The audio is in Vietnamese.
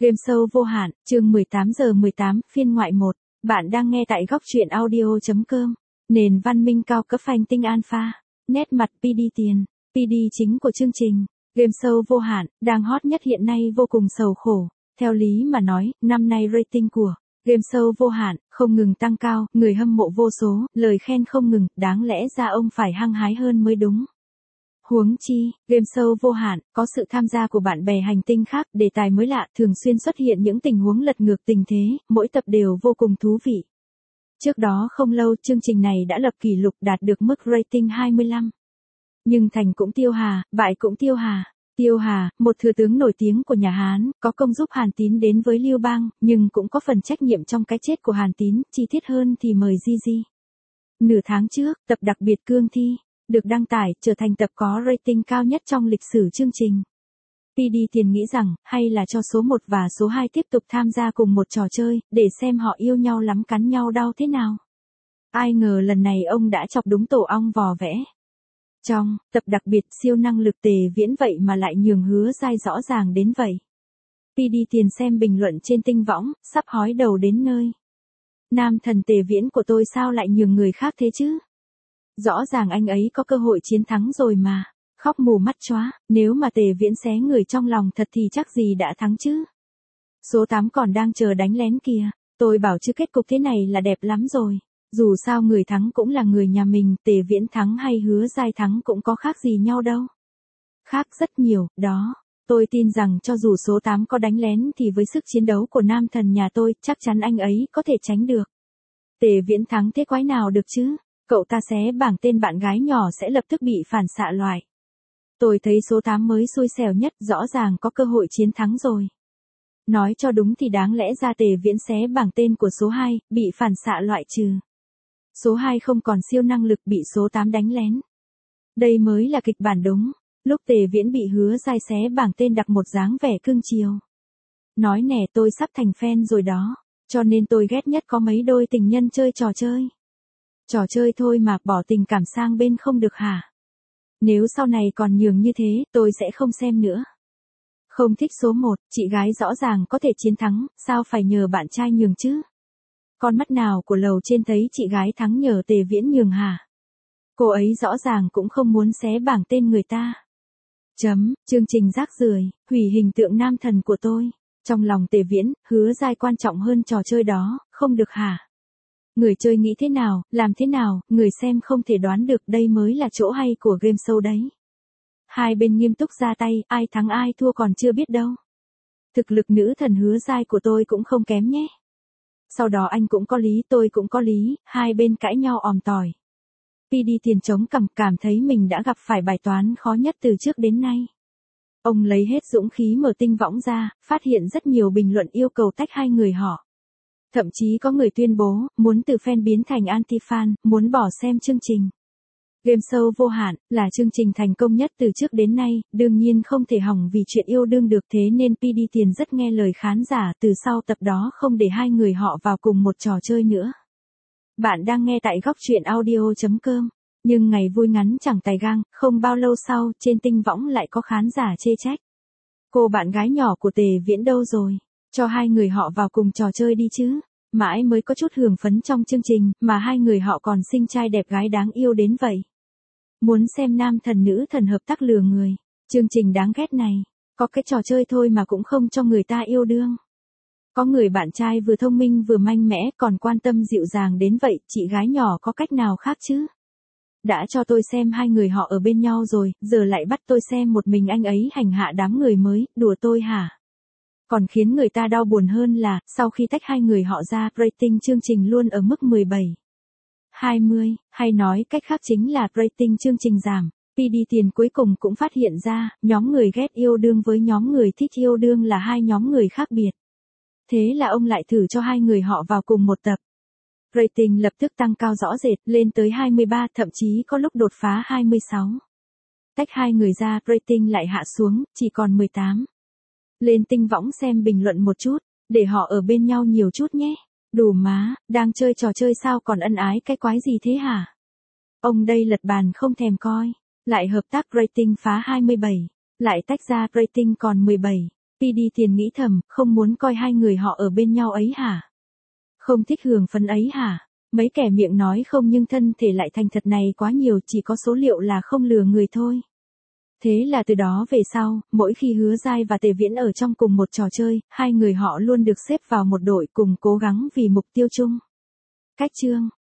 Game show vô hạn, chương 18 giờ 18, phiên ngoại 1. Bạn đang nghe tại góc truyện audio.com. Nền văn minh cao cấp phanh tinh alpha. Nét mặt PD Tiền. PD chính của chương trình. Game show vô hạn, đang hot nhất hiện nay vô cùng sầu khổ. Theo lý mà nói, năm nay rating của Game show vô hạn không ngừng tăng cao, người hâm mộ vô số, lời khen không ngừng, đáng lẽ ra ông phải hăng hái hơn mới đúng. Huống chi, game show vô hạn, có sự tham gia của bạn bè hành tinh khác, đề tài mới lạ, thường xuyên xuất hiện những tình huống lật ngược tình thế, mỗi tập đều vô cùng thú vị. Trước đó không lâu, chương trình này đã lập kỷ lục đạt được mức rating 25. Nhưng thành cũng tiêu hà, bại cũng tiêu hà. Tiêu Hà, một thừa tướng nổi tiếng của nhà Hán, có công giúp Hàn Tín đến với Lưu Bang, nhưng cũng có phần trách nhiệm trong cái chết của Hàn Tín, chi tiết hơn thì mời Gigi. Nửa tháng trước, tập đặc biệt Cương Thi được đăng tải, trở thành tập có rating cao nhất trong lịch sử chương trình. PD Tiền nghĩ rằng, hay là cho số 1 và số 2 tiếp tục tham gia cùng một trò chơi, để xem họ yêu nhau lắm cắn nhau đau thế nào. Ai ngờ lần này ông đã chọc đúng tổ ong vò vẽ. Trong tập đặc biệt siêu năng lực Tề Viễn vậy mà lại nhường Hứa Giai rõ ràng đến vậy. PD Tiền xem bình luận trên tinh võng, sắp hói đầu đến nơi. Nam thần Tề Viễn của tôi sao lại nhường người khác thế chứ? Rõ ràng anh ấy có cơ hội chiến thắng rồi mà. Khóc mù mắt chóa, nếu mà Tề Viễn xé người trong lòng thật thì chắc gì đã thắng chứ. Số 8 còn đang chờ đánh lén kìa. Tôi bảo chứ kết cục thế này là đẹp lắm rồi. Dù sao người thắng cũng là người nhà mình, Tề Viễn thắng hay Hứa Giai thắng cũng có khác gì nhau đâu. Khác rất nhiều, đó. Tôi tin rằng cho dù số 8 có đánh lén thì với sức chiến đấu của nam thần nhà tôi, chắc chắn anh ấy có thể tránh được. Tề Viễn thắng thế quái nào được chứ? Cậu ta xé bảng tên bạn gái nhỏ sẽ lập tức bị phản xạ loại. Tôi thấy số 8 mới xui xẻo nhất, rõ ràng có cơ hội chiến thắng rồi. Nói cho đúng thì đáng lẽ ra Tề Viễn xé bảng tên của số 2, bị phản xạ loại trừ. Số 2 không còn siêu năng lực bị số 8 đánh lén. Đây mới là kịch bản đúng. Lúc Tề Viễn bị Hứa Giai xé bảng tên đặt một dáng vẻ cưng chiều. Nói nè, tôi sắp thành fan rồi đó. Cho nên tôi ghét nhất có mấy đôi tình nhân chơi trò chơi. Trò chơi thôi mà, bỏ tình cảm sang bên không được hả? Nếu sau này còn nhường như thế, tôi sẽ không xem nữa. Không thích số 1, chị gái rõ ràng có thể chiến thắng, sao phải nhờ bạn trai nhường chứ? Con mắt nào của lầu trên thấy chị gái thắng nhờ Tề Viễn nhường hả? Cô ấy rõ ràng cũng không muốn xé bảng tên người ta. Chương trình rác rưởi, hủy hình tượng nam thần của tôi. Trong lòng Tề Viễn, Hứa Giai quan trọng hơn trò chơi đó, không được hả? Người chơi nghĩ thế nào, làm thế nào, người xem không thể đoán được, đây mới là chỗ hay của game show đấy. Hai bên nghiêm túc ra tay, ai thắng ai thua còn chưa biết đâu. Thực lực nữ thần Hứa Giai của tôi cũng không kém nhé. Sau đó anh cũng có lý, tôi cũng có lý, hai bên cãi nhau òm tỏi. PD Tiền chống cằm, cảm thấy mình đã gặp phải bài toán khó nhất từ trước đến nay. Ông lấy hết dũng khí mở tinh võng ra, phát hiện rất nhiều bình luận yêu cầu tách hai người họ. Thậm chí có người tuyên bố, muốn từ fan biến thành anti-fan, muốn bỏ xem chương trình. Game show vô hạn, là chương trình thành công nhất từ trước đến nay, đương nhiên không thể hỏng vì chuyện yêu đương được, thế nên PD Tiền rất nghe lời khán giả, từ sau tập đó không để hai người họ vào cùng một trò chơi nữa. Bạn đang nghe tại góc truyện audio.com. Nhưng ngày vui ngắn chẳng tài gang, không bao lâu sau, trên tinh võng lại có khán giả chê trách. Cô bạn gái nhỏ của Tề Viễn đâu rồi? Cho hai người họ vào cùng trò chơi đi chứ. Mãi mới có chút hưởng phấn trong chương trình, mà hai người họ còn xinh trai đẹp gái đáng yêu đến vậy. Muốn xem nam thần nữ thần hợp tác lừa người. Chương trình đáng ghét này. Có cái trò chơi thôi mà cũng không cho người ta yêu đương. Có người bạn trai vừa thông minh vừa mạnh mẽ, còn quan tâm dịu dàng đến vậy, chị gái nhỏ có cách nào khác chứ? Đã cho tôi xem hai người họ ở bên nhau rồi, giờ lại bắt tôi xem một mình anh ấy hành hạ đám người mới, đùa tôi hả? Còn khiến người ta đau buồn hơn là, sau khi tách hai người họ ra, rating chương trình luôn ở mức 17, 20, hay nói cách khác chính là rating chương trình giảm. PD Tiền cuối cùng cũng phát hiện ra, nhóm người ghét yêu đương với nhóm người thích yêu đương là hai nhóm người khác biệt. Thế là ông lại thử cho hai người họ vào cùng một tập. Rating lập tức tăng cao rõ rệt, lên tới 23, thậm chí có lúc đột phá 26. Tách hai người ra, rating lại hạ xuống, chỉ còn 18. Lên tinh võng xem bình luận một chút, để họ ở bên nhau nhiều chút nhé. Đủ má, đang chơi trò chơi sao còn ân ái cái quái gì thế hả? Ông đây lật bàn không thèm coi. Lại hợp tác rating phá 27. Lại tách ra rating còn 17. PD Tiền nghĩ thầm, không muốn coi hai người họ ở bên nhau ấy hả? Không thích hưởng phấn ấy hả? Mấy kẻ miệng nói không nhưng thân thể lại thành thật này quá nhiều, chỉ có số liệu là không lừa người thôi. Thế là từ đó về sau, mỗi khi Hứa Giai và Tề Viễn ở trong cùng một trò chơi, hai người họ luôn được xếp vào một đội cùng cố gắng vì mục tiêu chung. Cách chương